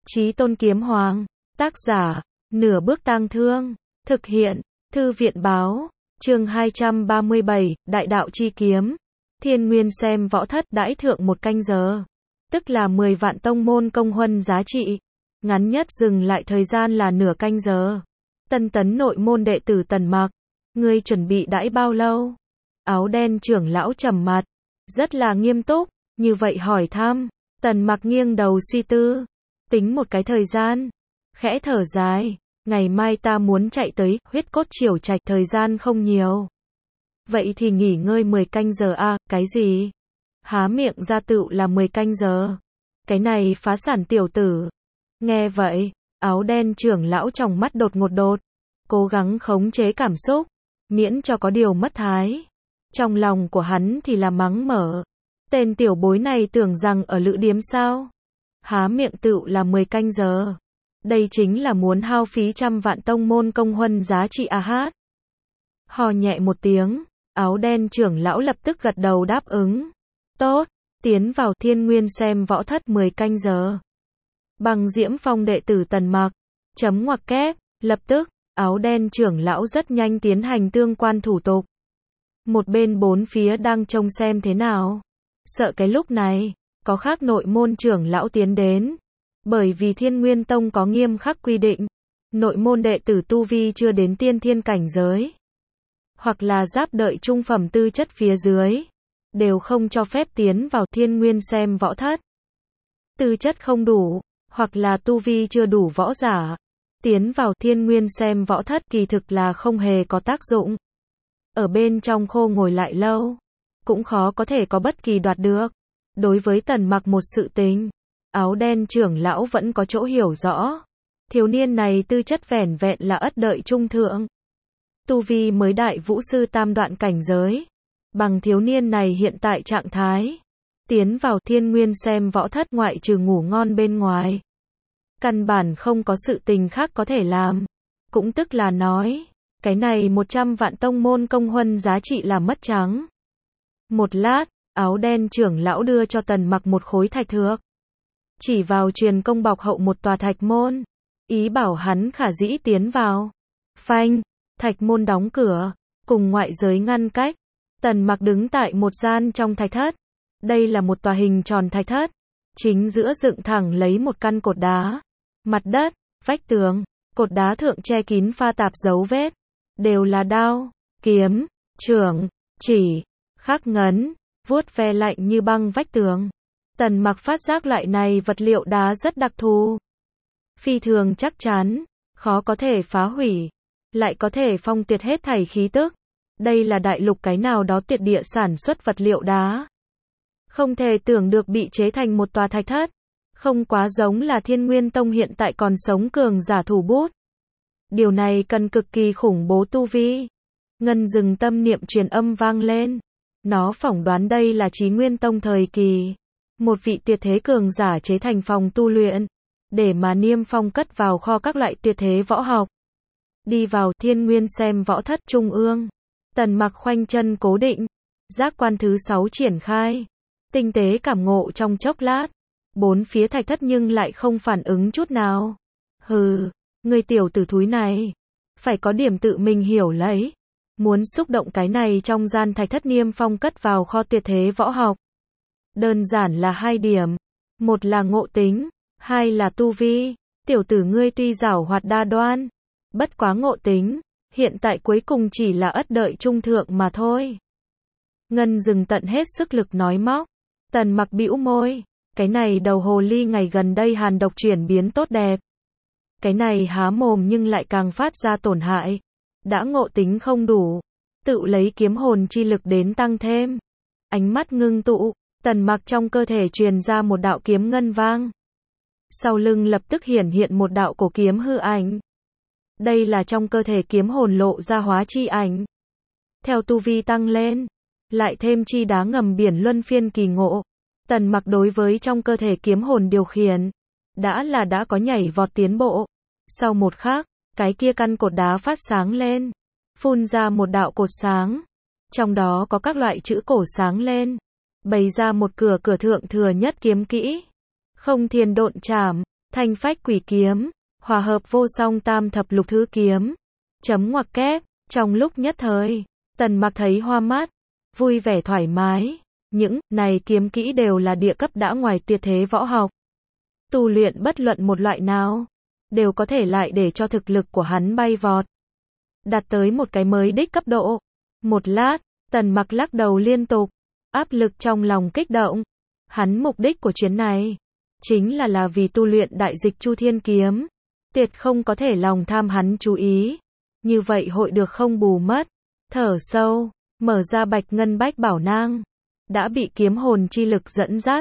Chí Tôn Kiếm Hoàng. Tác giả, Nửa Bước Tang Thương. Thực hiện, Thư viện Báo. Chương 237, Đại Đạo Chi Kiếm. Thiên Nguyên xem võ thất đãi thượng 1 canh giờ. Tức là 10 vạn tông môn công huân giá trị. Ngắn nhất dừng lại thời gian là nửa canh giờ. Tân tấn nội môn đệ tử Tần Mặc. Ngươi chuẩn bị đãi bao lâu? Áo đen trưởng lão trầm mặt. Rất là nghiêm túc, như vậy hỏi thăm. Tần Mặc nghiêng đầu suy tư. Tính một cái thời gian. Khẽ thở dài. Ngày mai ta muốn chạy tới Huyết Cốt Triều Trạch, thời gian không nhiều. Vậy thì nghỉ ngơi 10 canh giờ à, cái gì? Há miệng ra tựu là 10 canh giờ. Cái này phá sản tiểu tử. Nghe vậy, áo đen trưởng lão trong mắt đột ngột, cố gắng khống chế cảm xúc, miễn cho có điều mất thái. Trong lòng của hắn thì là mắng mở. Tên tiểu bối này tưởng rằng ở lữ điếm sao? Há miệng tựu là 10 canh giờ. Đây chính là muốn hao phí trăm vạn tông môn công huân giá trị à hát. Hò nhẹ một tiếng, áo đen trưởng lão lập tức gật đầu đáp ứng. Tốt, tiến vào Thiên Nguyên xem võ thất 10 canh giờ. Bằng Diễm Phong đệ tử Tần Mặc, chấm ngoặc kép, lập tức, áo đen trưởng lão rất nhanh tiến hành tương quan thủ tục. Một bên bốn phía đang trông xem thế nào. Sợ cái lúc này, có khác nội môn trưởng lão tiến đến. Bởi vì Thiên Nguyên Tông có nghiêm khắc quy định, nội môn đệ tử tu vi chưa đến tiên thiên cảnh giới, hoặc là giáp đợi trung phẩm tư chất phía dưới, đều không cho phép tiến vào Thiên Nguyên xem võ thất. Tư chất không đủ, hoặc là tu vi chưa đủ võ giả, tiến vào Thiên Nguyên xem võ thất kỳ thực là không hề có tác dụng. Ở bên trong khô ngồi lại lâu, cũng khó có thể có bất kỳ đoạt được. Đối với Tần Mặc một sự tình, áo đen trưởng lão vẫn có chỗ hiểu rõ. Thiếu niên này tư chất vẻn vẹn là ất đợi trung thượng. Tu vi mới đại vũ sư tam đoạn cảnh giới. Bằng thiếu niên này hiện tại trạng thái, tiến vào Thiên Nguyên xem võ thất ngoại trừ ngủ ngon bên ngoài, căn bản không có sự tình khác có thể làm. Cũng tức là nói, cái này 100 vạn tông môn công huân giá trị là mất trắng. Một lát, áo đen trưởng lão đưa cho Tần Mặc một khối thạch thước. Chỉ vào truyền công bọc hậu một tòa thạch môn. Ý bảo hắn khả dĩ tiến vào. Phanh, thạch môn đóng cửa, cùng ngoại giới ngăn cách. Tần Mặc đứng tại một gian trong thạch thất. Đây là một tòa hình tròn thạch thất. Chính giữa dựng thẳng lấy một căn cột đá. Mặt đất, vách tường, cột đá thượng che kín pha tạp dấu vết. Đều là đao, kiếm, chưởng, chỉ, khắc ngấn, vuốt ve lạnh như băng vách tường. Tần Mặc phát giác loại này vật liệu đá rất đặc thù. Phi thường chắc chắn, khó có thể phá hủy, lại có thể phong tuyệt hết thảy khí tức. Đây là đại lục cái nào đó tuyệt địa sản xuất vật liệu đá. Không thể tưởng được bị chế thành một tòa thạch thất. Không quá giống là Thiên Nguyên Tông hiện tại còn sống cường giả thủ bút. Điều này cần cực kỳ khủng bố tu vi. Ngân dừng tâm niệm truyền âm vang lên. Nó phỏng đoán đây là Chí Nguyên Tông thời kỳ. Một vị tuyệt thế cường giả chế thành phòng tu luyện, để mà niêm phong cất vào kho các loại tuyệt thế võ học. Đi vào Thiên Nguyên xem võ thất trung ương. Tần Mặc khoanh chân cố định. Giác quan thứ 6 triển khai. Tinh tế cảm ngộ trong chốc lát. Bốn phía thạch thất nhưng lại không phản ứng chút nào. Hừ, người tiểu tử thúi này. Phải có điểm tự mình hiểu lấy. Muốn xúc động cái này trong gian thạch thất niêm phong cất vào kho tuyệt thế võ học. Đơn giản là 2 điểm. Một là ngộ tính, 2 là tu vi. Tiểu tử ngươi tuy giảo hoạt đa đoan, bất quá ngộ tính, hiện tại cuối cùng chỉ là ất đợi trung thượng mà thôi. Ngân dừng tận hết sức lực nói móc. Tần Mặc bĩu môi. Cái này đầu hồ ly ngày gần đây hàn độc chuyển biến tốt đẹp. Cái này há mồm nhưng lại càng phát ra tổn hại. Đã ngộ tính không đủ, tự lấy kiếm hồn chi lực đến tăng thêm. Ánh mắt ngưng tụ, Tần Mặc trong cơ thể truyền ra một đạo kiếm ngân vang. Sau lưng lập tức hiển hiện một đạo cổ kiếm hư ảnh. Đây là trong cơ thể kiếm hồn lộ ra hóa chi ảnh. Theo tu vi tăng lên, lại thêm chi đá ngầm biển luân phiên kỳ ngộ, Tần Mặc đối với trong cơ thể kiếm hồn điều khiển, đã có nhảy vọt tiến bộ. Sau một khắc, cái kia căn cột đá phát sáng lên, phun ra một đạo cột sáng. Trong đó có các loại chữ cổ sáng lên, bày ra một cửa thượng thừa nhất kiếm kỹ. Không thiên độn trảm, thanh phách quỷ kiếm, hòa hợp vô song tam thập lục thứ kiếm. Chấm ngoặc kép, trong lúc nhất thời, Tần Mặc thấy hoa mắt, vui vẻ thoải mái. Những này kiếm kỹ đều là địa cấp đã ngoài tuyệt thế võ học. Tu luyện bất luận một loại nào, đều có thể lại để cho thực lực của hắn bay vọt, đạt tới một cái mới đích cấp độ. Một lát, Tần Mặc lắc đầu liên tục, áp lực trong lòng kích động. Hắn mục đích của chuyến này, chính là vì tu luyện đại dịch Chu Thiên Kiếm. Tuyệt không có thể lòng tham hắn chú ý. Như vậy hội được không bù mất. Thở sâu, mở ra Bạch Ngân Bách Bảo Nang. Đã bị kiếm hồn chi lực dẫn dắt.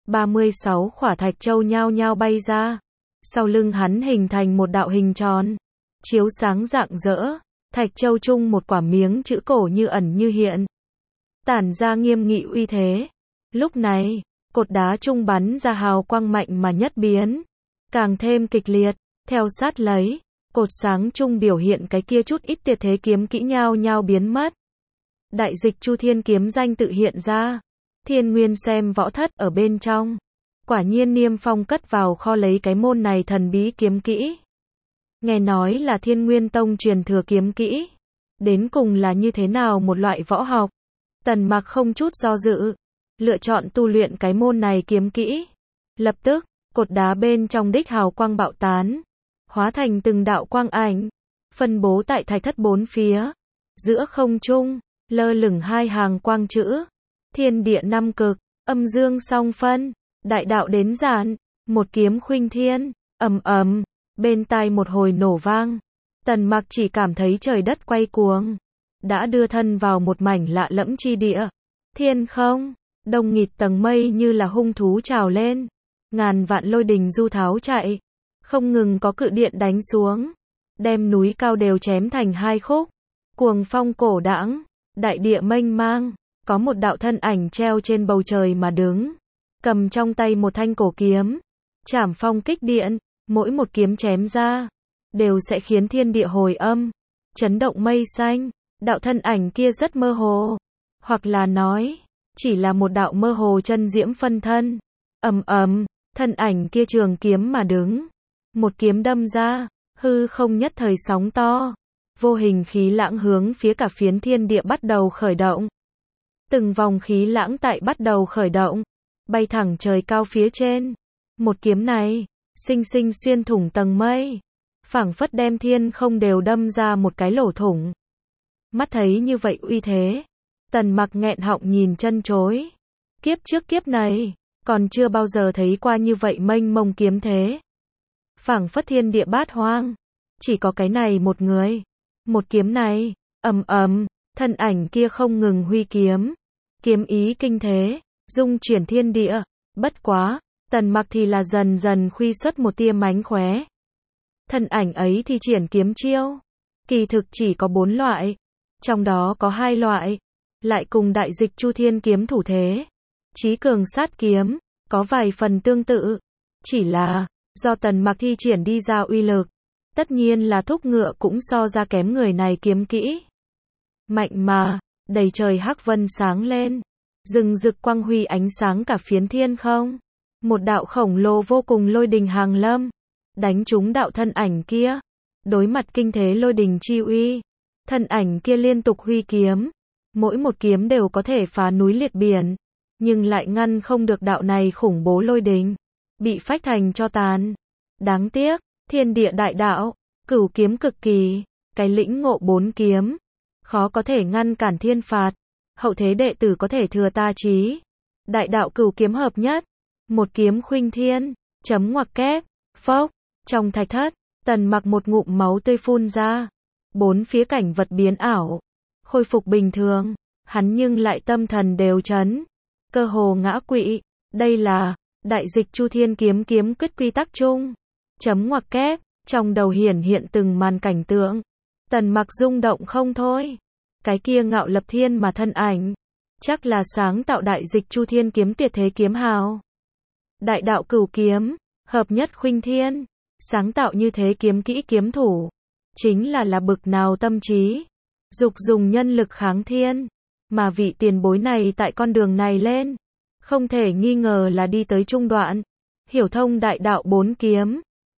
36 khỏa thạch châu nhao nhao bay ra. Sau lưng hắn hình thành một đạo hình tròn, chiếu sáng rạng rỡ. Thạch châu chung một quả miếng chữ cổ như ẩn như hiện, tản ra nghiêm nghị uy thế. Lúc này, cột đá trung bắn ra hào quang mạnh mà nhất biến, càng thêm kịch liệt. Theo sát lấy, cột sáng trung biểu hiện cái kia chút ít tuyệt thế kiếm kỹ nhao nhao biến mất. Đại dịch Chu Thiên Kiếm danh tự hiện ra. Thiên Nguyên xem võ thất ở bên trong. Quả nhiên Niêm Phong cất vào kho lấy cái môn này thần bí kiếm kỹ. Nghe nói là Thiên Nguyên Tông truyền thừa kiếm kỹ. Đến cùng là như thế nào một loại võ học? Tần Mặc không chút do dự, lựa chọn tu luyện cái môn này kiếm kỹ. Lập tức, cột đá bên trong đích hào quang bạo tán, hóa thành từng đạo quang ảnh, phân bố tại thạch thất bốn phía. Giữa không trung, lơ lửng hai hàng quang chữ. Thiên địa năm cực, âm dương song phân, đại đạo đến giản, một kiếm khuynh thiên. Ầm ầm, bên tai một hồi nổ vang. Tần Mặc chỉ cảm thấy trời đất quay cuồng, đã đưa thân vào một mảnh lạ lẫm chi địa. Thiên không, đông nghịt tầng mây như là hung thú trào lên, ngàn vạn lôi đình du tháo chạy, không ngừng có cự điện đánh xuống, đem núi cao đều chém thành hai khúc. Cuồng phong cổ đãng, đại địa mênh mang, có một đạo thân ảnh treo trên bầu trời mà đứng, cầm trong tay một thanh cổ kiếm, chảm phong kích điện, mỗi một kiếm chém ra, đều sẽ khiến thiên địa hồi âm, chấn động mây xanh. Đạo thân ảnh kia rất mơ hồ, hoặc là nói, chỉ là một đạo mơ hồ chân diễm phân thân. Ầm ầm, thân ảnh kia trường kiếm mà đứng, một kiếm đâm ra, hư không nhất thời sóng to, vô hình khí lãng hướng phía cả phiến thiên địa bắt đầu khởi động. Từng vòng khí lãng tại bắt đầu khởi động, bay thẳng trời cao phía trên. Một kiếm này, sinh sinh xuyên thủng tầng mây, phảng phất đem thiên không đều đâm ra một cái lỗ thủng. Mắt thấy như vậy uy thế, Tần Mặc nghẹn họng nhìn chân chối. Kiếp trước kiếp này, còn chưa bao giờ thấy qua như vậy mênh mông kiếm thế. Phảng phất thiên địa bát hoang, chỉ có cái này một người. Một kiếm này, ầm ầm, thân ảnh kia không ngừng huy kiếm. Kiếm ý kinh thế, dung chuyển thiên địa. Bất quá, Tần Mặc thì là dần dần khuy xuất một tia mánh khóe. Thân ảnh ấy thì triển kiếm chiêu, kỳ thực chỉ có 4 loại, trong đó có 2 loại, lại cùng đại dịch Chu Thiên Kiếm thủ thế. Chí cường sát kiếm, có vài phần tương tự, chỉ là, do Tần Mặc thi triển đi ra uy lực, tất nhiên là thúc ngựa cũng so ra kém người này kiếm kỹ. Mạnh mà, đầy trời hắc vân sáng lên, rừng rực quang huy ánh sáng cả phiến thiên không. Một đạo khổng lồ vô cùng lôi đình hàng lâm, đánh trúng đạo thân ảnh kia. Đối mặt kinh thế lôi đình chi uy, thân ảnh kia liên tục huy kiếm, mỗi một kiếm đều có thể phá núi liệt biển, nhưng lại ngăn không được đạo này khủng bố lôi đình, bị phách thành cho tàn. Đáng tiếc, thiên địa đại đạo, cửu kiếm cực kỳ, cái lĩnh ngộ 4 kiếm, khó có thể ngăn cản thiên phạt, hậu thế đệ tử có thể thừa ta chí. Đại đạo cửu kiếm hợp nhất, một kiếm khuynh thiên. Chấm ngoặc kép, phốc, trong thạch thất, Tần Mặc một ngụm máu tươi phun ra, 4 phía cảnh vật biến ảo, khôi phục bình thường, hắn nhưng lại tâm thần đều chấn, cơ hồ ngã quỵ. Đây là đại dịch Chu Thiên Kiếm kiếm quyết quy tắc chung. Chấm ngoặc kép, trong đầu hiển hiện từng màn cảnh tượng, Tần Mặc rung động không thôi. Cái kia ngạo lập thiên mà thân ảnh, chắc là sáng tạo đại dịch Chu Thiên Kiếm tuyệt thế kiếm hào. Đại đạo cửu kiếm, hợp nhất khuynh thiên, sáng tạo như thế kiếm kỹ kiếm thủ, chính là bực nào tâm trí, dục dùng nhân lực kháng thiên. Mà vị tiền bối này tại con đường này lên, không thể nghi ngờ là đi tới trung đoạn, hiểu thông đại đạo 4 kiếm,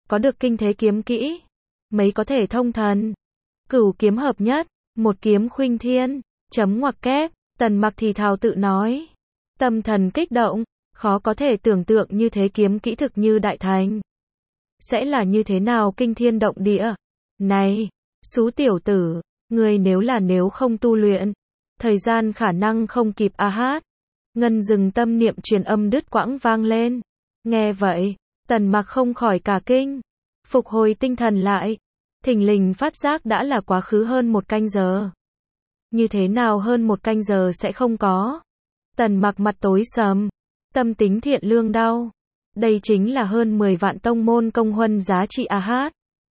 có được kinh thế kiếm kỹ, mấy có thể thông thần. Cửu kiếm hợp nhất, một kiếm khuynh thiên, chấm ngoặc kép, Tần Mặc thì thào tự nói. Tâm thần kích động, khó có thể tưởng tượng như thế kiếm kỹ thực như đại thành. Sẽ là như thế nào kinh thiên động địa. Này, xú tiểu tử, ngươi nếu không tu luyện, thời gian khả năng không kịp a hát. Ngân dừng tâm niệm truyền âm đứt quãng vang lên. Nghe vậy, Tần Mặc không khỏi cả kinh. Phục hồi tinh thần lại. Thình lình phát giác đã là quá khứ hơn 1 canh giờ. Như thế nào hơn 1 canh giờ sẽ không có. Tần Mặc mặt tối sầm. Tâm tính thiện lương đau. Đây chính là hơn 10 vạn tông môn công huân giá trị a hát.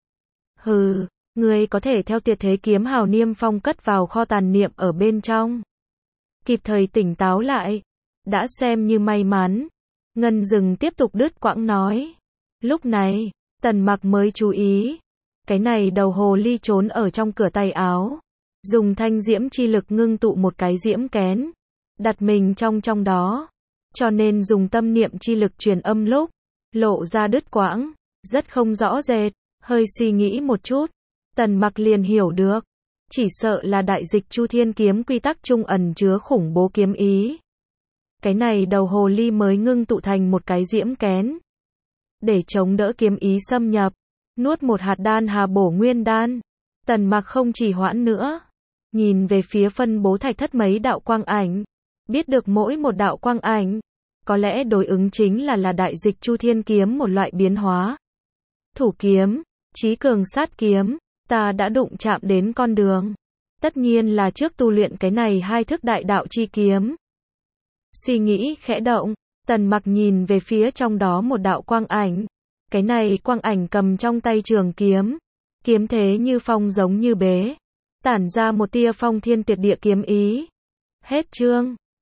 Hừ, ngươi có thể theo tuyệt thế kiếm hào niêm phong cất vào kho tàn niệm ở bên trong. Kịp thời tỉnh táo lại. Đã xem như may mắn. Ngân dừng tiếp tục đứt quãng nói. Lúc này, Tần Mặc mới chú ý. Cái này đầu hồ ly trốn ở trong cửa tay áo. Dùng thanh diễm chi lực ngưng tụ một cái diễm kén. Đặt mình trong đó. Cho nên dùng tâm niệm chi lực truyền âm lúc. Lộ ra đứt quãng. Rất không rõ rệt. Hơi suy nghĩ một chút. Tần Mặc liền hiểu được. Chỉ sợ là đại dịch Chu Thiên kiếm quy tắc trung ẩn chứa khủng bố kiếm ý. Cái này đầu hồ ly mới ngưng tụ thành một cái diễm kén. Để chống đỡ kiếm ý xâm nhập. Nuốt một hạt đan hà bổ nguyên đan. Tần Mặc không chỉ hoãn nữa. Nhìn về phía phân bố thạch thất mấy đạo quang ảnh. Biết được mỗi một đạo quang ảnh. Có lẽ đối ứng chính là đại dịch Chu Thiên kiếm một loại biến hóa. Thủ kiếm, chí cường sát kiếm. Ta đã đụng chạm đến con đường. Tất nhiên là trước tu luyện cái này 2 thức đại đạo chi kiếm. Suy nghĩ khẽ động. Tần Mặc nhìn về phía trong đó một đạo quang ảnh. Cái này quang ảnh cầm trong tay trường kiếm. Kiếm thế như phong giống như bế. Tản ra một tia phong thiên tuyệt địa kiếm ý. Hết chương.